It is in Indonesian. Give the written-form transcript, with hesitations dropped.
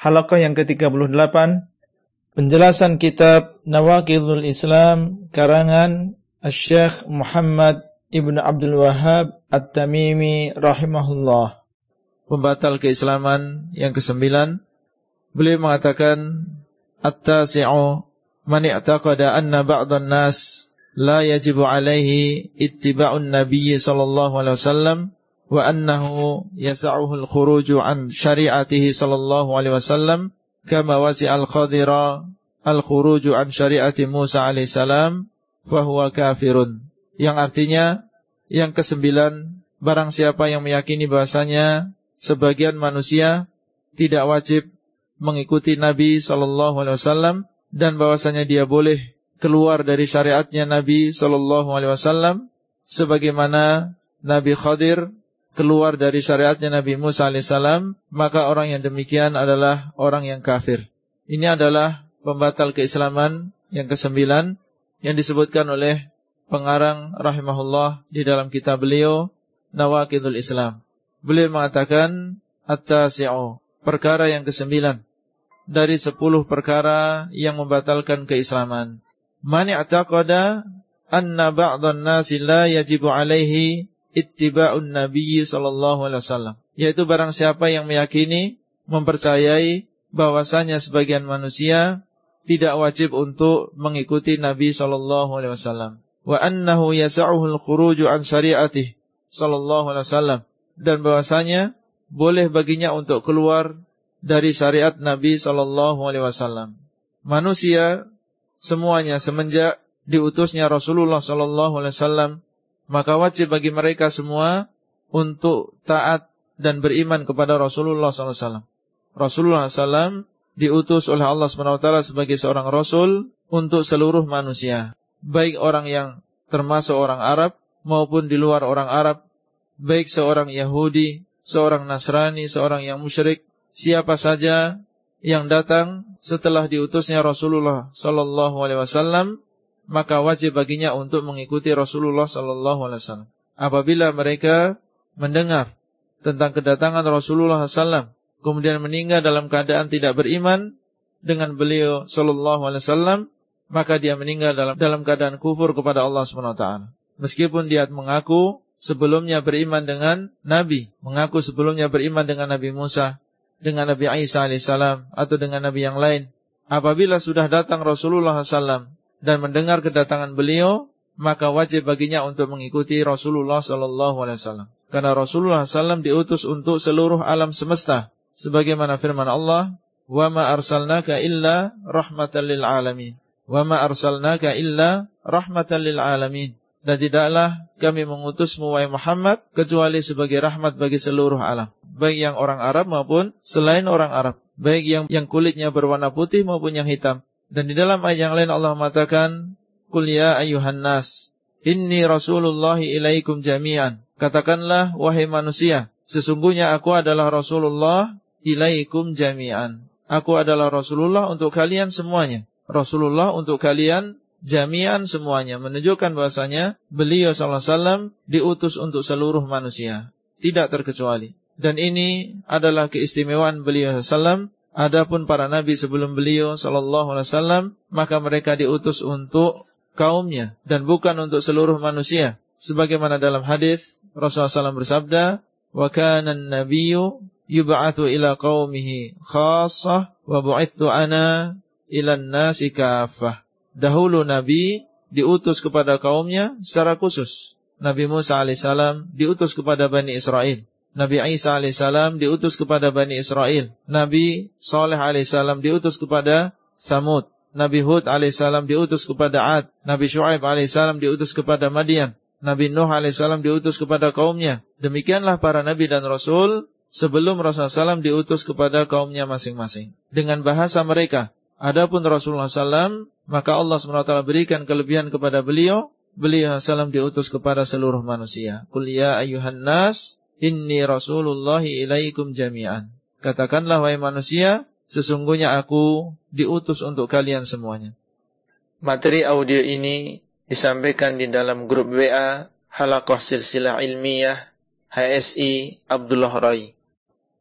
halaqah yang ke-38, penjelasan kitab Nawaqidul Islam karangan Asy-Syaikh Muhammad Ibn Abdul Wahhab At-Tamimi rahimahullah. Pembatal keislaman yang ke-9, beliau mengatakan at-tasi'u man i'taqada anna ba'dhan nas la yajibu alaihi ittiba'un nabiy sallallahu alaihi wasallam wa annahu yas'uhu al-khuruju an syari'atihi sallallahu alaihi wasallam kama wasi'al khadira al-khuruju an syari'ati Musa alaihi salam fa huwa kafirun. Yang artinya yang ke-9, barang siapa yang meyakini bahasanya sebagian manusia tidak wajib mengikuti Nabi sallallahu alaihi wasallam dan bahwasanya dia boleh keluar dari syariatnya Nabi sallallahu alaihi wasallam sebagaimana Nabi Khadir keluar dari syariatnya Nabi Musa alaihissalam, maka orang yang demikian adalah orang yang kafir. Ini adalah pembatal keislaman yang ke-9 yang disebutkan oleh pengarang rahimahullah di dalam kitab beliau Nawaqidul Islam. Beliau mengatakan at-tasi'u, perkara yang ke-9 dari 10 perkara yang membatalkan keislaman. Man i'taqada anna ba'dhan nasi la yajibu alaihi ittiba'un nabiyyi sallallahu alaihi wasallam, yaitu barang siapa yang meyakini, mempercayai bahwasanya sebagian manusia tidak wajib untuk mengikuti Nabi sallallahu alaihi wasallam, wa annahu yas'uhu al-khuruju an syari'atihi sallallahu alaihi wasallam, dan bahwasanya boleh baginya untuk keluar dari syariat Nabi sallallahu alaihi wasallam. Manusia semuanya semenjak diutusnya Rasulullah sallallahu alaihi wasallam, maka wajib bagi mereka semua untuk taat dan beriman kepada Rasulullah SAW. Rasulullah SAW diutus oleh Allah SWT sebagai seorang Rasul untuk seluruh manusia, baik orang yang termasuk orang Arab maupun di luar orang Arab, baik seorang Yahudi, seorang Nasrani, seorang yang musyrik, siapa saja yang datang setelah diutusnya Rasulullah SAW, maka wajib baginya untuk mengikuti Rasulullah sallallahu alaihi wasallam. Apabila mereka mendengar tentang kedatangan Rasulullah sallallahu, kemudian meninggal dalam keadaan tidak beriman dengan beliau sallallahu alaihi wasallam, maka dia meninggal dalam keadaan kufur kepada Allah Subhanahu wa taala. Meskipun dia mengaku sebelumnya beriman dengan Nabi, mengaku sebelumnya beriman dengan Nabi Musa, dengan Nabi Isa alaihissalam atau dengan Nabi yang lain, apabila sudah datang Rasulullah sallallahu dan mendengar kedatangan beliau, maka wajib baginya untuk mengikuti Rasulullah sallallahu alaihi wasallam. Karena Rasulullah sallallahu diutus untuk seluruh alam semesta, sebagaimana firman Allah, "Wa ma arsalnaka illa rahmatan lil alamin." Wa ma arsalnaka illa rahmatan lil alamin. Dan tidaklah kami mengutusmu wahai Muhammad kecuali sebagai rahmat bagi seluruh alam, baik yang orang Arab maupun selain orang Arab, baik yang kulitnya berwarna putih maupun yang hitam. Dan di dalam ayat yang lain Allah mengatakan, "Qul ya ayyuhan nas, inni rasulullahi ilaikum jami'an." Katakanlah wahai manusia, sesungguhnya aku adalah Rasulullah ilaikum jami'an. Aku adalah Rasulullah untuk kalian semuanya. Rasulullah untuk kalian jami'an semuanya, menunjukkan bahasanya beliau sallallahu alaihi wasallam diutus untuk seluruh manusia, tidak terkecuali. Dan ini adalah keistimewaan beliau sallallahu alaihi wasallam. Adapun para nabi sebelum beliau sallallahu alaihi wasallam, maka mereka diutus untuk kaumnya dan bukan untuk seluruh manusia. Sebagaimana dalam hadis Rasulullah SAW bersabda, "Wa kana an-nabiyyu yub'atsu ila qaumihi khassah wa bu'itsu ana ila an-nasi kaffah." Dahulu nabi diutus kepada kaumnya secara khusus. Nabi Musa alaihissalam diutus kepada Bani Israel. Nabi Isa alaihissalam diutus kepada Bani Israel. Nabi Saleh alaihissalam diutus kepada Tsamud. Nabi Hud alaihissalam diutus kepada Ad. Nabi Syuaib alaihissalam diutus kepada Madian. Nabi Nuh alaihissalam diutus kepada kaumnya. Demikianlah para nabi dan rasul sebelum Rasulullah SAW diutus kepada kaumnya masing-masing dengan bahasa mereka. Adapun Rasulullah SAW, maka Allah SWT berikan kelebihan kepada beliau. Beliau SAW diutus kepada seluruh manusia. Qul ya ayyuhan nas, inni rasulullahi ilaikum jami'an. Katakanlah wahai manusia, sesungguhnya aku diutus untuk kalian semuanya. Materi audio ini disampaikan di dalam grup WA Halaqah Silsilah Ilmiah HSI Abdullah Rai.